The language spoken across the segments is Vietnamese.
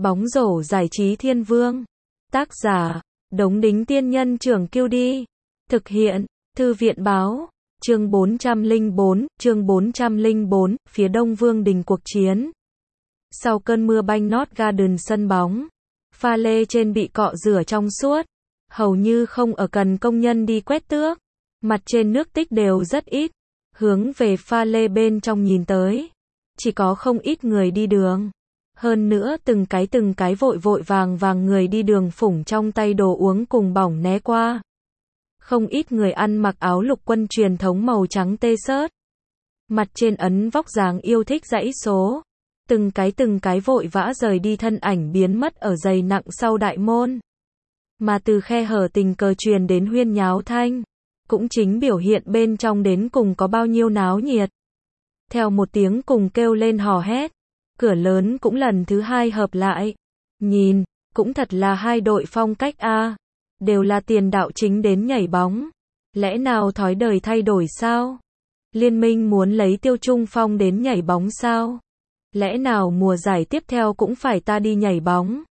Bóng rổ giải trí thiên vương. Tác giả, Đống Đính Tiên Nhân Trưởng Kiêu Đi. Thực hiện, Thư viện Báo. Chương 404, phía đông Vương đình cuộc chiến. Sau cơn mưa banh North Garden sân bóng, pha lê trên bị cọ rửa trong suốt, hầu như không ở cần công nhân đi quét tước. Mặt trên nước tích đều rất ít. Hướng về pha lê bên trong nhìn tới, chỉ có không ít người đi đường. Hơn nữa từng cái vội vội vàng người đi đường phủng trong tay đồ uống cùng bỏng né qua. Không ít người ăn mặc áo lục quân truyền thống màu trắng t-shirt. Mặt trên ấn vóc dáng yêu thích dãy số. Từng cái vội vã rời đi, thân ảnh biến mất ở dày nặng sau đại môn. Mà từ khe hở tình cờ truyền đến huyên nháo thanh, cũng chính biểu hiện bên trong đến cùng có bao nhiêu náo nhiệt. Theo một tiếng cùng kêu lên hò hét, cửa lớn cũng lần thứ hai hợp lại. Nhìn, cũng thật là hai đội phong cách a, đều là tiền đạo chính đến nhảy bóng. Lẽ nào thói đời thay đổi sao? Liên minh muốn lấy Tiêu Trung Phong đến nhảy bóng sao? Lẽ nào mùa giải tiếp theo cũng phải ta đi nhảy bóng?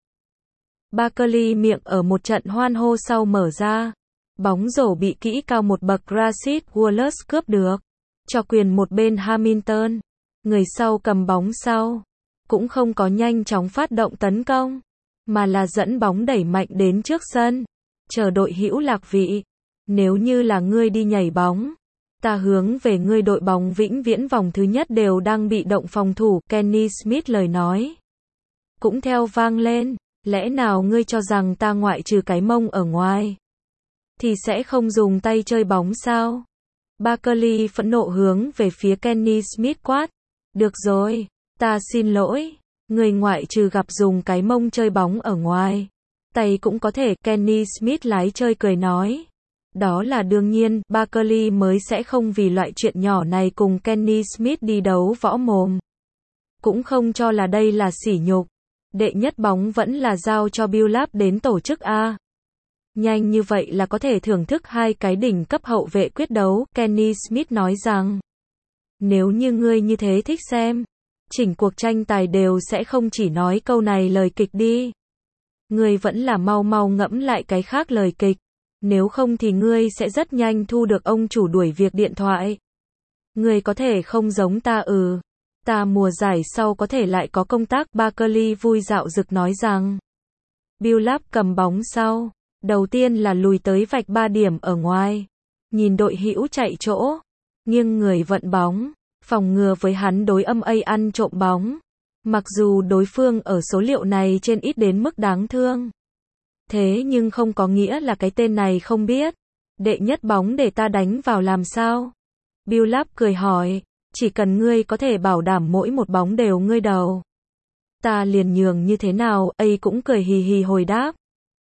Barkley miệng ở một trận hoan hô sau mở ra. Bóng rổ bị kỹ cao một bậc Rasheed Wallace cướp được, cho quyền một bên Hamilton. Người sau cầm bóng sau, cũng không có nhanh chóng phát động tấn công, mà là dẫn bóng đẩy mạnh đến trước sân, chờ đội hữu lạc vị. Nếu như là ngươi đi nhảy bóng, ta hướng về ngươi đội bóng vĩnh viễn vòng thứ nhất đều đang bị động phòng thủ. Kenny Smith lời nói cũng theo vang lên. Lẽ nào ngươi cho rằng ta ngoại trừ cái mông ở ngoài thì sẽ không dùng tay chơi bóng sao? Barkley phẫn nộ hướng về phía Kenny Smith quát. Được rồi, ta xin lỗi, người ngoại trừ gặp dùng cái mông chơi bóng ở ngoài, tay cũng có thể. Kenny Smith lái chơi cười nói. Đó là đương nhiên, Barkley mới sẽ không vì loại chuyện nhỏ này cùng Kenny Smith đi đấu võ mồm. Cũng không cho là đây là sỉ nhục. Đệ nhất bóng vẫn là giao cho Bill Lab đến tổ chức a. Nhanh như vậy là có thể thưởng thức hai cái đỉnh cấp hậu vệ quyết đấu. Kenny Smith nói rằng, nếu như ngươi như thế thích xem, chỉnh cuộc tranh tài đều sẽ không chỉ nói câu này lời kịch đi. Ngươi vẫn là mau ngẫm lại cái khác lời kịch. Nếu không thì ngươi sẽ rất nhanh thu được ông chủ đuổi việc điện thoại. Ngươi có thể không giống ta ta mùa giải sau có thể lại có công tác. Barkley vui dạo dực nói rằng, Bill Lab cầm bóng sau, đầu tiên là lùi tới vạch 3 điểm ở ngoài. Nhìn đội hữu chạy chỗ, nghiêng người vận bóng, phòng ngừa với hắn đối âm ăn trộm bóng. Mặc dù đối phương ở số liệu này trên ít đến mức đáng thương, thế nhưng không có nghĩa là cái tên này không biết. Đệ nhất bóng để ta đánh vào làm sao? Bill Lab cười hỏi. Chỉ cần ngươi có thể bảo đảm mỗi một bóng đều ngươi đầu, ta liền nhường như thế nào? Cũng cười hì hì hồi đáp.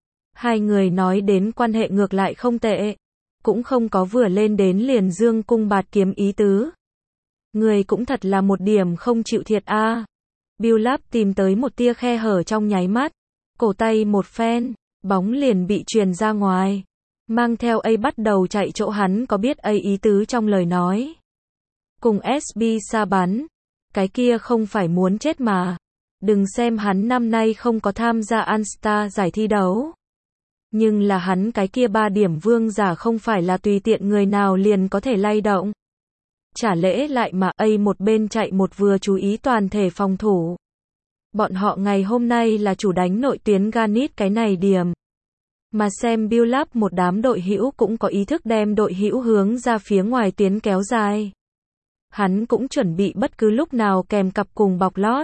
Hai người nói đến quan hệ ngược lại không tệ, cũng không có vừa lên đến liền dương cung bạt kiếm ý tứ. Ngươi cũng thật là một điểm không chịu thiệt a. Bill Lab tìm tới một tia khe hở trong nháy mắt, cổ tay một phen, bóng liền bị truyền ra ngoài, mang theo bắt đầu chạy chỗ. Hắn có biết ý tứ trong lời nói. Cùng SB xa bắn, cái kia không phải muốn chết mà. Đừng xem hắn năm nay không có tham gia All-Star giải thi đấu, nhưng là hắn cái kia 3 điểm vương giả không phải là tùy tiện người nào liền có thể lay động. Chả lẽ lại mà một bên chạy một vừa chú ý toàn thể phòng thủ. Bọn họ ngày hôm nay là chủ đánh nội tuyến Garnett cái này điểm. Mà xem Bill Lab một đám đội hữu cũng có ý thức đem đội hữu hướng ra phía ngoài tuyến kéo dài. Hắn cũng chuẩn bị bất cứ lúc nào kèm cặp cùng bọc lót.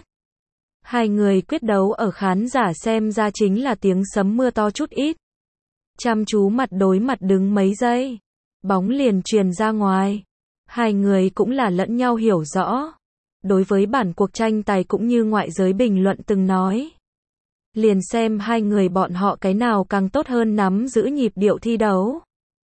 Hai người quyết đấu ở khán giả xem ra chính là tiếng sấm mưa to chút ít. Chăm chú mặt đối mặt đứng mấy giây, bóng liền truyền ra ngoài. Hai người cũng là lẫn nhau hiểu rõ. Đối với bản cuộc tranh tài cũng như ngoại giới bình luận từng nói, liền xem hai người bọn họ cái nào càng tốt hơn nắm giữ nhịp điệu thi đấu.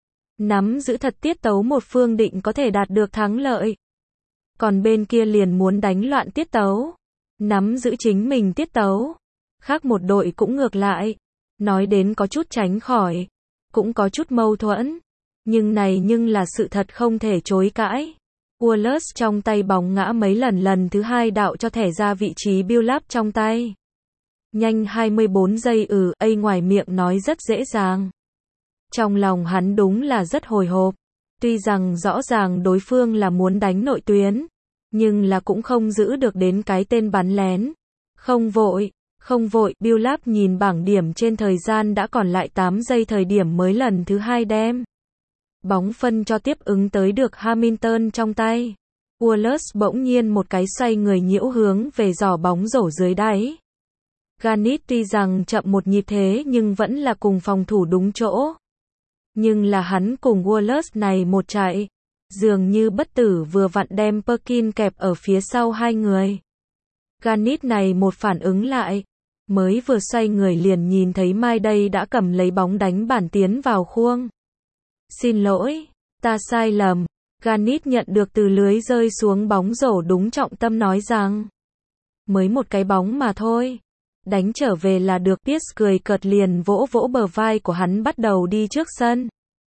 Nắm giữ thật tiết tấu một phương định có thể đạt được thắng lợi. Còn bên kia liền muốn đánh loạn tiết tấu, nắm giữ chính mình tiết tấu. Khác một đội cũng ngược lại. Nói đến có chút tránh khỏi, cũng có chút mâu thuẫn. Nhưng là sự thật không thể chối cãi. Wallace trong tay bóng ngã mấy lần, lần thứ hai đạo cho thẻ ra vị trí Bill Lab trong tay. Nhanh 24 giây ngoài miệng nói rất dễ dàng. Trong lòng hắn đúng là rất hồi hộp. Tuy rằng rõ ràng đối phương là muốn đánh nội tuyến, nhưng là cũng không giữ được đến cái tên bắn lén. Không vội, Bill Lap nhìn bảng điểm trên thời gian đã còn lại 8 giây thời điểm mới lần thứ 2 đem bóng phân cho tiếp ứng tới được Hamilton trong tay. Wallace bỗng nhiên một cái xoay người nhiễu hướng về giỏ bóng rổ dưới đáy. Ganit tuy rằng chậm một nhịp thế nhưng vẫn là cùng phòng thủ đúng chỗ. Nhưng là hắn cùng Wallace này một chạy, dường như bất tử vừa vặn đem Perkins kẹp ở phía sau hai người. Ganit này một phản ứng lại, mới vừa xoay người liền nhìn thấy Mai đây đã cầm lấy bóng đánh bản tiến vào khuôn. Xin lỗi, ta sai lầm. Ganit nhận được từ lưới rơi xuống bóng rổ đúng trọng tâm nói rằng, mới một cái bóng mà thôi, đánh trở về là được. Pierce cười cợt liền vỗ vỗ bờ vai của hắn bắt đầu đi trước sân.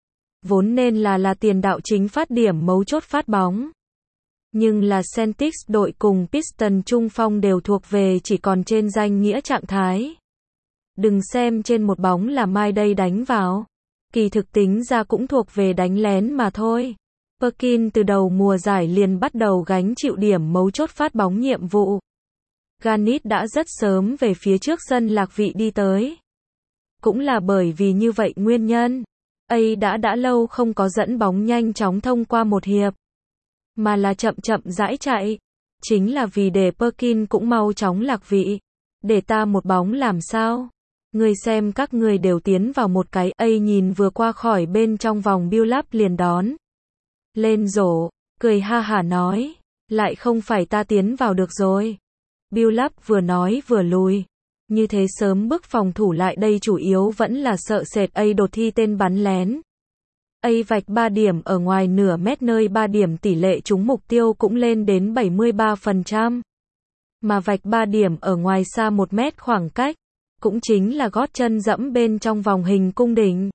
Vốn nên là tiền đạo chính phát điểm mấu chốt phát bóng. Nhưng là Celtics đội cùng Pistons trung phong đều thuộc về chỉ còn trên danh nghĩa trạng thái. Đừng xem trên một bóng là Mai đây đánh vào. Kỳ thực tính ra cũng thuộc về đánh lén mà thôi. Perkins từ đầu mùa giải liền bắt đầu gánh chịu điểm mấu chốt phát bóng nhiệm vụ. Ganit đã rất sớm về phía trước sân lạc vị đi tới. Cũng là bởi vì như vậy nguyên nhân, đã lâu không có dẫn bóng nhanh chóng thông qua một hiệp, mà là chậm rãi chạy. Chính là vì để Perkins cũng mau chóng lạc vị. Để ta một bóng làm sao? Người xem các người đều tiến vào một cái. Nhìn vừa qua khỏi bên trong vòng Bill Lap liền đón lên rổ, cười ha hả nói, lại không phải ta tiến vào được rồi. Bill Lap vừa nói vừa lùi. Như thế sớm bức phòng thủ lại đây chủ yếu vẫn là sợ sệt đột thi tên bắn lén. Vạch 3 điểm ở ngoài nửa mét nơi 3 điểm tỷ lệ trúng mục tiêu cũng lên đến 73%. Mà vạch 3 điểm ở ngoài xa 1 mét khoảng cách, cũng chính là gót chân dẫm bên trong vòng hình cung đỉnh.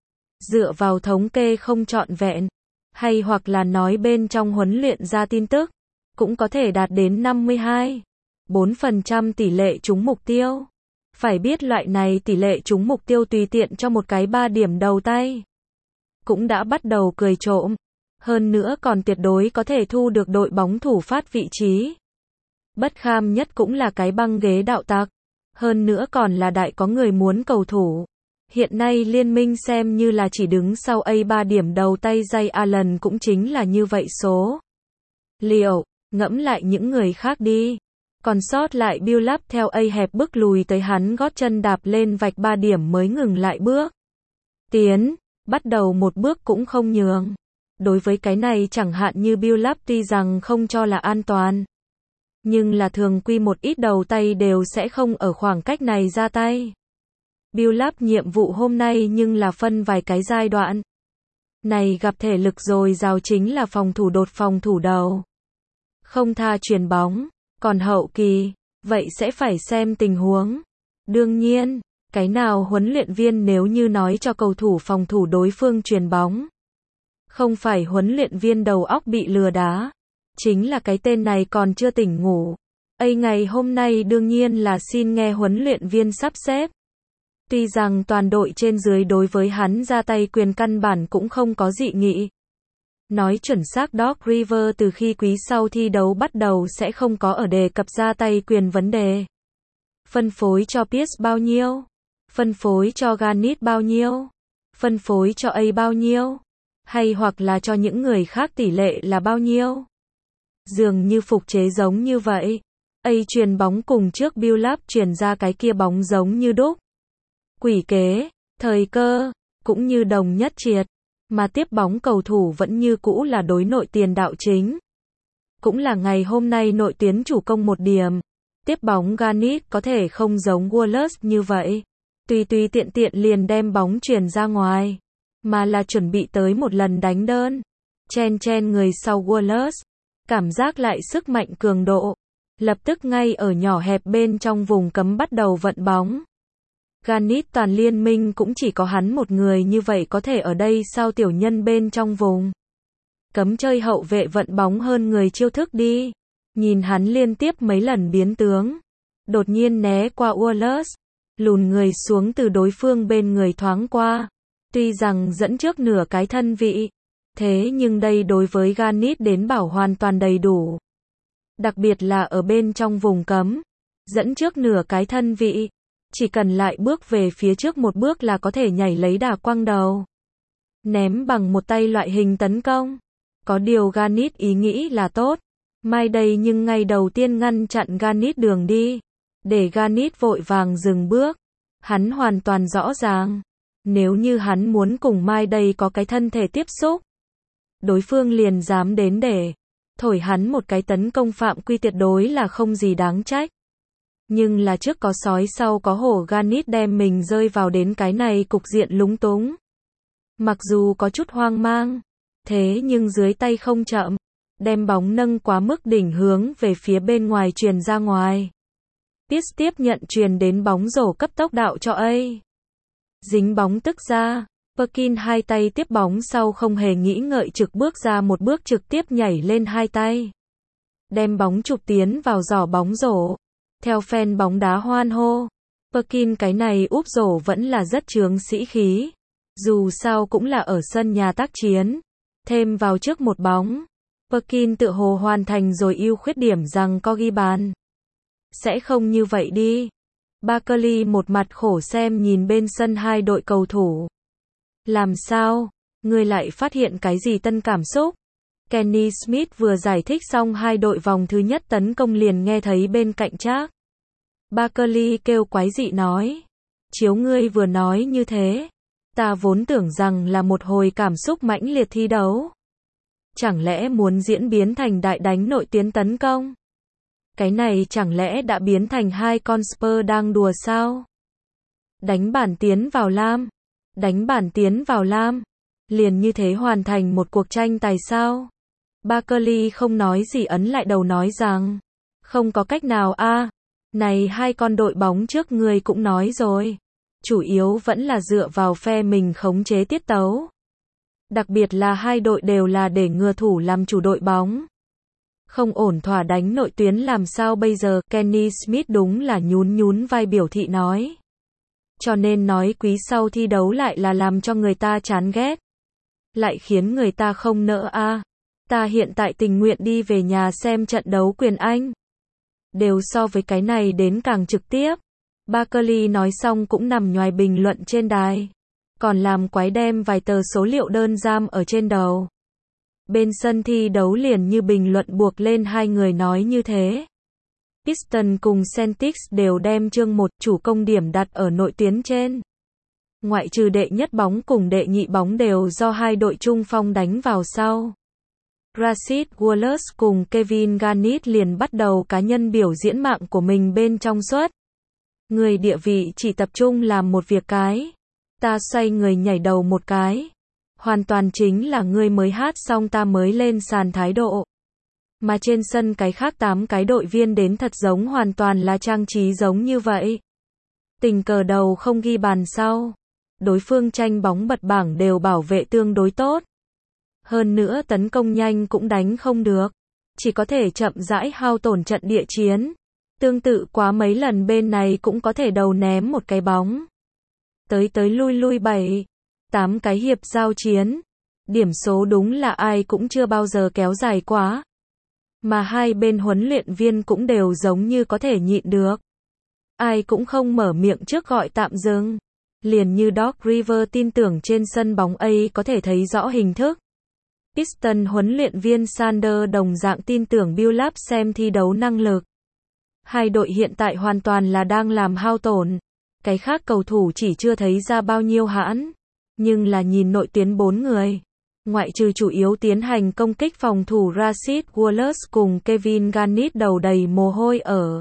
Dựa vào thống kê không trọn vẹn, hay hoặc là nói bên trong huấn luyện ra tin tức, cũng có thể đạt đến 52,4% tỷ lệ trúng mục tiêu. Phải biết loại này tỷ lệ trúng mục tiêu tùy tiện cho một cái 3 điểm đầu tay, cũng đã bắt đầu cười trộm. Hơn nữa còn tuyệt đối có thể thu được đội bóng thủ phát vị trí. Bất kham nhất cũng là cái băng ghế đạo tặc. Hơn nữa còn là đại có người muốn cầu thủ. Hiện nay liên minh xem như là chỉ đứng sau 3 điểm đầu tay Ray Allen cũng chính là như vậy số. Liệu, ngẫm lại những người khác đi. Còn sót lại Bill Lap theo hẹp bước lùi tới hắn gót chân đạp lên vạch 3 điểm mới ngừng lại bước tiến, bắt đầu một bước cũng không nhường. Đối với cái này chẳng hạn như Bill Lap tuy rằng không cho là an toàn, nhưng là thường quy một ít đầu tay đều sẽ không ở khoảng cách này ra tay. Bill Lap nhiệm vụ hôm nay nhưng là phân vài cái giai đoạn. Này gặp thể lực dồi dào chính là phòng thủ đột phòng thủ đầu. Không tha chuyền bóng. Còn hậu kỳ, vậy sẽ phải xem tình huống. Đương nhiên, cái nào huấn luyện viên nếu như nói cho cầu thủ phòng thủ đối phương chuyền bóng, không phải huấn luyện viên đầu óc bị lừa đá, chính là cái tên này còn chưa tỉnh ngủ. Ngày hôm nay đương nhiên là xin nghe huấn luyện viên sắp xếp. Tuy rằng toàn đội trên dưới đối với hắn ra tay quyền căn bản cũng không có dị nghị. Nói chuẩn xác Doc Rivers từ khi quý sau thi đấu bắt đầu sẽ không có ở đề cập ra tay quyền vấn đề. Phân phối cho Pierce bao nhiêu? Phân phối cho Ganit bao nhiêu? Phân phối cho bao nhiêu? Hay hoặc là cho những người khác tỷ lệ là bao nhiêu? Dường như phục chế giống như vậy. Chuyền bóng cùng trước Bill Lap truyền ra cái kia bóng giống như đúc. Quỷ kế, thời cơ, cũng như đồng nhất triệt. Mà tiếp bóng cầu thủ vẫn như cũ là đối nội tiền đạo chính. Cũng là ngày hôm nay nội tuyến chủ công 1 điểm. Tiếp bóng Ganit có thể không giống Wallace như vậy. Tùy tiện liền đem bóng chuyển ra ngoài. Mà là chuẩn bị tới một lần đánh đơn. Chen người sau Wallace. Cảm giác lại sức mạnh cường độ. Lập tức ngay ở nhỏ hẹp bên trong vùng cấm bắt đầu vận bóng. Ganit toàn liên minh cũng chỉ có hắn một người như vậy có thể ở đây sao tiểu nhân bên trong vùng cấm chơi hậu vệ vận bóng hơn người chiêu thức đi. Nhìn hắn liên tiếp mấy lần biến tướng. đột nhiên né qua Wallace, lùn người xuống từ đối phương bên người thoáng qua. Tuy rằng dẫn trước nửa cái thân vị, thế nhưng đây đối với Garnet đến bảo hoàn toàn đầy đủ. Đặc biệt là ở bên trong vùng cấm, dẫn trước nửa cái thân vị, chỉ cần lại bước về phía trước một bước là có thể nhảy lấy đà quăng đầu. Ném bằng một tay loại hình tấn công. Có điều Garnet ý nghĩ là tốt. Mai đây nhưng ngay đầu tiên ngăn chặn Garnet đường đi. Để Garnet vội vàng dừng bước. Hắn hoàn toàn rõ ràng. Nếu như hắn muốn cùng Mai đây có cái thân thể tiếp xúc, đối phương liền dám đến để thổi hắn một cái tấn công phạm quy tuyệt đối là không gì đáng trách. Nhưng là trước có sói sau có hổ, Garnet đem mình rơi vào đến cái này cục diện lúng túng. Mặc dù có chút hoang mang, thế nhưng dưới tay không chậm, đem bóng nâng quá mức đỉnh hướng về phía bên ngoài truyền ra ngoài. Pierce tiếp nhận truyền đến bóng rổ cấp tốc đạo cho A. Dính bóng tức ra, Perkins hai tay tiếp bóng sau không hề nghĩ ngợi trực bước ra một bước trực tiếp nhảy lên hai tay. Đem bóng chụp tiến vào giỏ bóng rổ. Theo fan bóng đá hoan hô, Perkins cái này úp rổ vẫn là rất chướng sĩ khí. Dù sao cũng là ở sân nhà tác chiến, thêm vào trước một bóng, Perkins tự hồ hoàn thành rồi ưu khuyết điểm rằng có ghi bàn. Sẽ không như vậy đi. Barkley một mặt khổ xem nhìn bên sân hai đội cầu thủ. Làm sao? Ngươi lại phát hiện cái gì tân cảm xúc? Kenny Smith vừa giải thích xong hai đội vòng thứ nhất tấn công liền nghe thấy bên cạnh Trác. Barkley kêu quái dị nói. Chiếu ngươi vừa nói như thế, ta vốn tưởng rằng là một hồi cảm xúc mãnh liệt thi đấu. Chẳng lẽ muốn diễn biến thành đại đánh nội tuyến tấn công? Cái này chẳng lẽ đã biến thành hai con Spurs đang đùa sao? Đánh bản tiến vào lam. Đánh bản tiến vào lam. Liền như thế hoàn thành một cuộc tranh tài sao? Barkley không nói gì ấn lại đầu nói rằng, không có cách nào a. Này hai con đội bóng trước người cũng nói rồi. Chủ yếu vẫn là dựa vào phe mình khống chế tiết tấu. Đặc biệt là hai đội đều là để ngừa thủ làm chủ đội bóng. Không ổn thỏa đánh nội tuyến làm sao bây giờ? Kenny Smith đúng là nhún vai biểu thị nói. Cho nên nói quý sau thi đấu lại là làm cho người ta chán ghét. Lại khiến người ta không nỡ a. Ta hiện tại tình nguyện đi về nhà xem trận đấu quyền Anh. Đều so với cái này đến càng trực tiếp. Barkley nói xong cũng nằm nhoài bình luận trên đài. Còn làm quái đem vài tờ số liệu đơn giam ở trên đầu. Bên sân thi đấu liền như bình luận buộc lên hai người nói như thế. Pistons cùng Celtics đều đem chương 1 chủ công điểm đặt ở nội tuyến trên. Ngoại trừ đệ nhất bóng cùng đệ nhị bóng đều do hai đội trung phong đánh vào sau. Rasheed Wallace cùng Kevin Garnett liền bắt đầu cá nhân biểu diễn mạng của mình bên trong suất. Người địa vị chỉ tập trung làm một việc cái. Ta xoay người nhảy đầu một cái. Hoàn toàn chính là ngươi mới hát xong ta mới lên sàn thái độ. Mà trên sân cái khác 8 cái đội viên đến thật giống hoàn toàn là trang trí giống như vậy. Tình cờ đầu không ghi bàn sau. Đối phương tranh bóng bật bảng đều bảo vệ tương đối tốt. Hơn nữa tấn công nhanh cũng đánh không được. Chỉ có thể chậm rãi hao tổn trận địa chiến. Tương tự quá mấy lần bên này cũng có thể đầu ném một cái bóng. Tới lui 7-8 cái hiệp giao chiến. Điểm số đúng là ai cũng chưa bao giờ kéo dài quá. Mà hai bên huấn luyện viên cũng đều giống như có thể nhịn được. Ai cũng không mở miệng trước gọi tạm dừng. Liền như Doc Rivers tin tưởng trên sân bóng A có thể thấy rõ hình thức. Pistons huấn luyện viên Sanders đồng dạng tin tưởng Billups xem thi đấu năng lực. Hai đội hiện tại hoàn toàn là đang làm hao tổn. Cái khác cầu thủ chỉ chưa thấy ra bao nhiêu hãn. Nhưng là nhìn nội tuyến 4 người. Ngoại trừ chủ yếu tiến hành công kích phòng thủ Rasheed Wallace cùng Kevin Garnett đầu đầy mồ hôi ở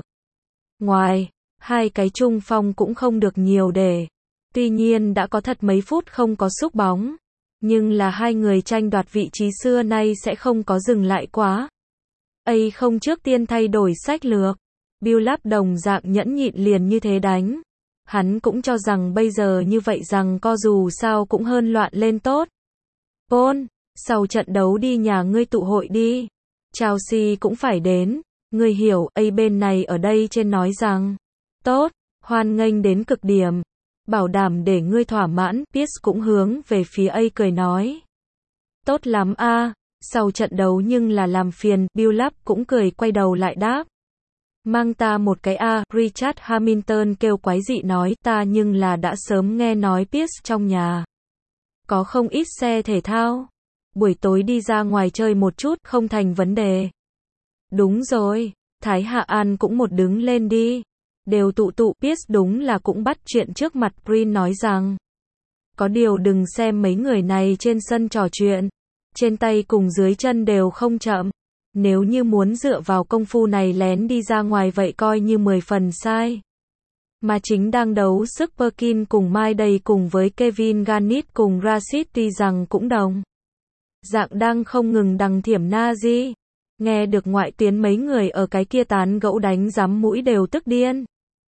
ngoài. Hai cái trung phong cũng không được nhiều để. Tuy nhiên đã có thật mấy phút không có xúc bóng. Nhưng là hai người tranh đoạt vị trí xưa nay sẽ không có dừng lại quá. A không trước tiên thay đổi sách lược. Billups đồng dạng nhẫn nhịn liền như thế đánh. Hắn cũng cho rằng bây giờ như vậy rằng co dù sao cũng hơn loạn lên tốt. Paul, sau trận đấu đi nhà ngươi tụ hội đi. Chelsea cũng phải đến. Người hiểu, bên này ở đây trên nói rằng, tốt, hoan nghênh đến cực điểm, bảo đảm để ngươi thỏa mãn. Pierce cũng hướng về phía cười nói. Tốt lắm a. Sau trận đấu nhưng là làm phiền, Billup cũng cười quay đầu lại đáp. Mang ta một cái a. Richard Hamilton kêu quái dị nói, ta nhưng là đã sớm nghe nói Pierce trong nhà có không ít xe thể thao. Buổi tối đi ra ngoài chơi một chút, không thành vấn đề. Đúng rồi, Thái Hạ An cũng một đứng lên đi. Đều tụ, Pierce đúng là cũng bắt chuyện trước mặt Prin nói rằng. Có điều đừng xem mấy người này trên sân trò chuyện. Trên tay cùng dưới chân đều không chậm. Nếu như muốn dựa vào công phu này lén đi ra ngoài vậy coi như 10 phần sai. Mà chính đang đấu sức Perkin cùng Mai Day cùng với Kevin Garnett cùng Rashid tuy rằng cũng đồng dạng đang không ngừng đằng thiểm Nazi. Nghe được ngoại tuyến mấy người ở cái kia tán gẫu đánh giám mũi đều tức điên.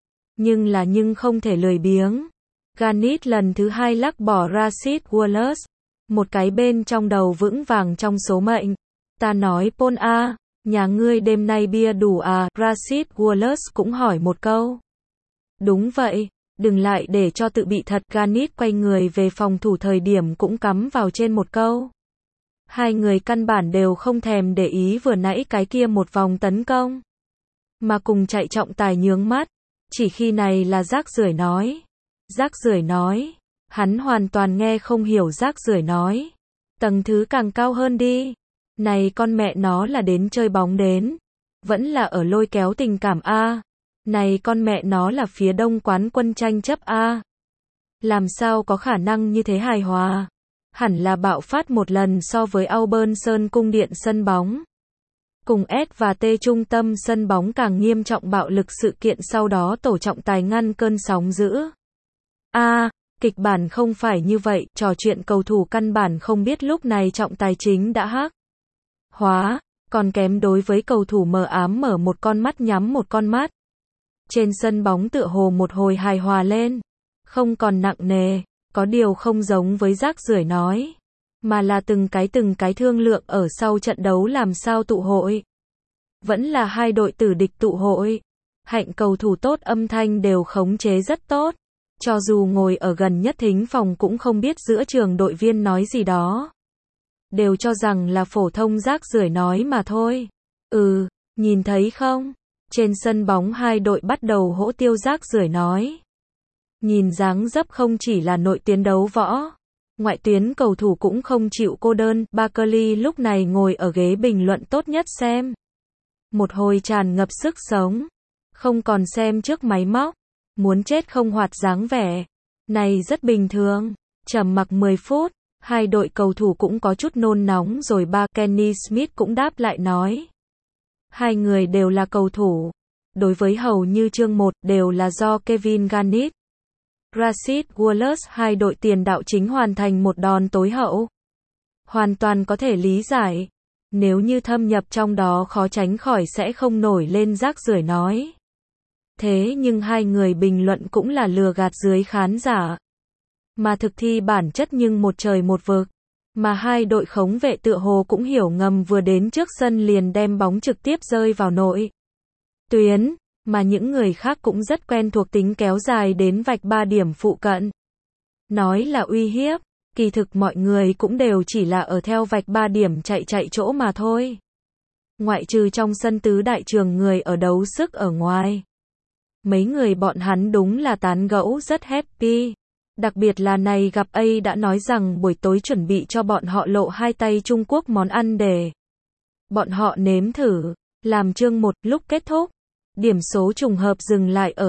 Nhưng không thể lười biếng. Garnett lần thứ 2 lắc bỏ Rashid Wallace. Một cái bên trong đầu vững vàng trong số mệnh. Ta nói Paul a, nhà ngươi đêm nay bia đủ à? Rashid Wallace cũng hỏi một câu. Đúng vậy, đừng lại để cho tự bị thật. Garnett quay người về phòng thủ thời điểm cũng cắm vào trên một câu. Hai người căn bản đều không thèm để ý vừa nãy cái kia một vòng tấn công. Mà cùng chạy trọng tài nhướng mắt. Chỉ khi này là rác rưởi nói. Rác rưởi nói. Hắn hoàn toàn nghe không hiểu rác rưởi nói. Tầng thứ càng cao hơn đi. Này con mẹ nó là đến chơi bóng đến. Vẫn là ở lôi kéo tình cảm a. Này con mẹ nó là phía đông quán quân tranh chấp a. Làm sao có khả năng như thế hài hòa. Hẳn là bạo phát một lần so với Auburn Sơn cung điện sân bóng. Cùng S và T trung tâm sân bóng càng nghiêm trọng bạo lực sự kiện sau đó tổ trọng tài ngăn cơn sóng dữ. Kịch bản không phải như vậy, trò chuyện cầu thủ căn bản không biết lúc này trọng tài chính đã hắc hóa, còn kém đối với cầu thủ mờ ám mở một con mắt nhắm một con mắt. Trên sân bóng tựa hồ một hồi hài hòa lên, không còn nặng nề, có điều không giống với rác rưởi nói, mà là từng cái thương lượng ở sau trận đấu làm sao tụ hội. Vẫn là hai đội tử địch tụ hội. Hạnh cầu thủ tốt âm thanh đều khống chế rất tốt. Cho dù ngồi ở gần nhất thính phòng cũng không biết giữa trường đội viên nói gì đó. Đều cho rằng là phổ thông rác rưởi nói mà thôi. Nhìn thấy không? Trên sân bóng hai đội bắt đầu hỗ tiêu rác rưởi nói. Nhìn dáng dấp không chỉ là nội tuyến đấu võ. Ngoại tuyến cầu thủ cũng không chịu cô đơn. Barkley lúc này ngồi ở ghế bình luận tốt nhất xem. Một hồi tràn ngập sức sống. Không còn xem trước máy móc. Muốn chết không hoạt dáng vẻ. Này rất bình thường. Trầm mặc 10 phút. Hai đội cầu thủ cũng có chút nôn nóng rồi. Kenny Smith cũng đáp lại nói. Hai người đều là cầu thủ. Đối với hầu như chương 1 đều là do Kevin Garnett. Rashid Wallace hai đội tiền đạo chính hoàn thành một đòn tối hậu. Hoàn toàn có thể lý giải. Nếu như thâm nhập trong đó khó tránh khỏi sẽ không nổi lên rác rưởi nói. Thế nhưng hai người bình luận cũng là lừa gạt dưới khán giả. Mà thực thi bản chất nhưng một trời một vực. Mà hai đội khống vệ tựa hồ cũng hiểu ngầm vừa đến trước sân liền đem bóng trực tiếp rơi vào nội tuyến. Mà những người khác cũng rất quen thuộc tính kéo dài đến vạch 3 điểm phụ cận. Nói là uy hiếp, kỳ thực mọi người cũng đều chỉ là ở theo vạch 3 điểm chạy chỗ mà thôi. Ngoại trừ trong sân tứ đại trường người ở đấu sức ở ngoài. Mấy người bọn hắn đúng là tán gẫu rất happy. Đặc biệt là này gặp A đã nói rằng buổi tối chuẩn bị cho bọn họ lộ hai tay Trung Quốc món ăn để bọn họ nếm thử. Làm chương 1 lúc kết thúc. Điểm số trùng hợp dừng lại ở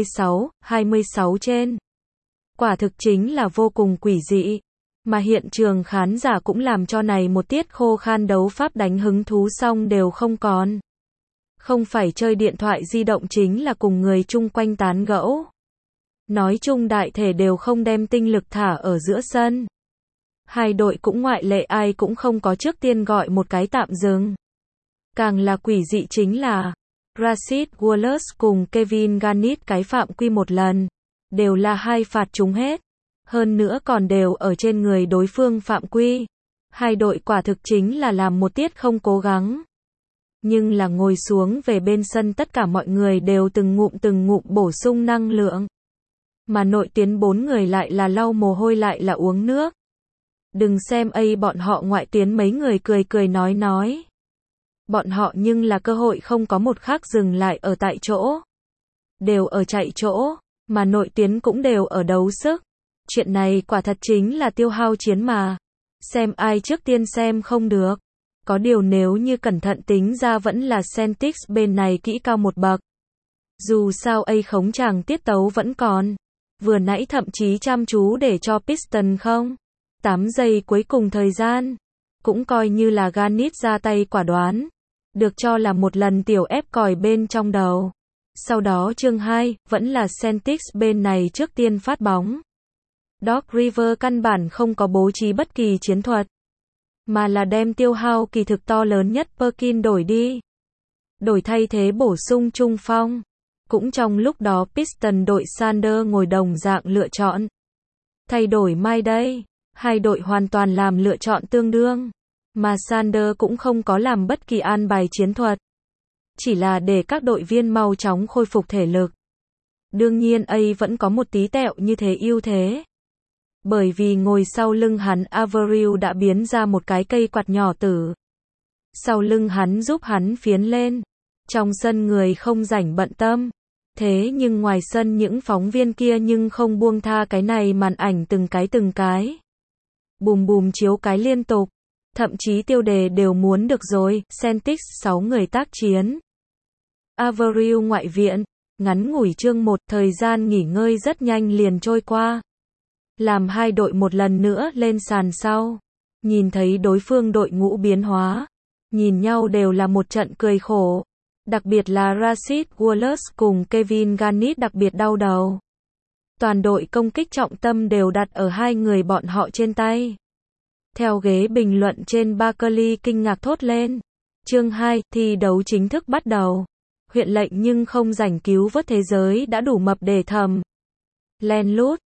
26 trên. Quả thực chính là vô cùng quỷ dị. Mà hiện trường khán giả cũng làm cho này một tiết khô khan đấu pháp đánh hứng thú xong đều không còn. Không phải chơi điện thoại di động chính là cùng người chung quanh tán gẫu. Nói chung đại thể đều không đem tinh lực thả ở giữa sân. Hai đội cũng ngoại lệ ai cũng không có trước tiên gọi một cái tạm dừng. Càng là quỷ dị chính là Rashid Wallace cùng Kevin Garnett cái phạm quy một lần. Đều là hai phạt trúng hết. Hơn nữa còn đều ở trên người đối phương phạm quy. Hai đội quả thực chính là làm một tiết không cố gắng. Nhưng là ngồi xuống về bên sân tất cả mọi người đều từng ngụm bổ sung năng lượng. Mà nội tuyến 4 người lại là lau mồ hôi lại là uống nước. Đừng xem bọn họ ngoại tuyến mấy người cười nói. Bọn họ nhưng là cơ hội không có một khắc dừng lại ở tại chỗ. Đều ở chạy chỗ, mà nội tuyến cũng đều ở đấu sức. Chuyện này quả thật chính là tiêu hao chiến mà. Xem ai trước tiên xem không được. Có điều nếu như cẩn thận tính ra vẫn là Celtics bên này kỹ cao một bậc. Dù sao khống chàng tiết tấu vẫn còn. Vừa nãy thậm chí chăm chú để cho Piston không. 8 giây cuối cùng thời gian. Cũng coi như là Garnett ra tay quả đoán. Được cho là một lần tiểu ép còi bên trong đầu. Sau đó chương 2, vẫn là Celtics bên này trước tiên phát bóng. Doc Rivers căn bản không có bố trí bất kỳ chiến thuật. Mà là đem tiêu hao kỳ thực to lớn nhất Perkins đổi đi. Đổi thay thế bổ sung trung phong. Cũng trong lúc đó Piston đội Sanders ngồi đồng dạng lựa chọn. Thay đổi Mai đây. Hai đội hoàn toàn làm lựa chọn tương đương. Mà Sanders cũng không có làm bất kỳ an bài chiến thuật. Chỉ là để các đội viên mau chóng khôi phục thể lực. Đương nhiên vẫn có một tí tẹo như thế ưu thế. Bởi vì ngồi sau lưng hắn Avril đã biến ra một cái cây quạt nhỏ tử. Sau lưng hắn giúp hắn phiến lên. Trong sân người không rảnh bận tâm. Thế nhưng ngoài sân những phóng viên kia nhưng không buông tha cái này màn ảnh từng cái. Bùm chiếu cái liên tục. Thậm chí tiêu đề đều muốn được rồi. Celtics 6 người tác chiến. Avril ngoại viện. Ngắn ngủi chương 1, thời gian nghỉ ngơi rất nhanh liền trôi qua. Làm hai đội một lần nữa lên sàn sau. Nhìn thấy đối phương đội ngũ biến hóa. Nhìn nhau đều là một trận cười khổ. Đặc biệt là Rasheed Wallace cùng Kevin Garnett đặc biệt đau đầu. Toàn đội công kích trọng tâm đều đặt ở hai người bọn họ trên tay. Theo ghế bình luận trên Barkley kinh ngạc thốt lên. Chương 2, thi đấu chính thức bắt đầu. Huyện lệnh nhưng không rảnh cứu vớt thế giới đã đủ mập để thầm. Len lút.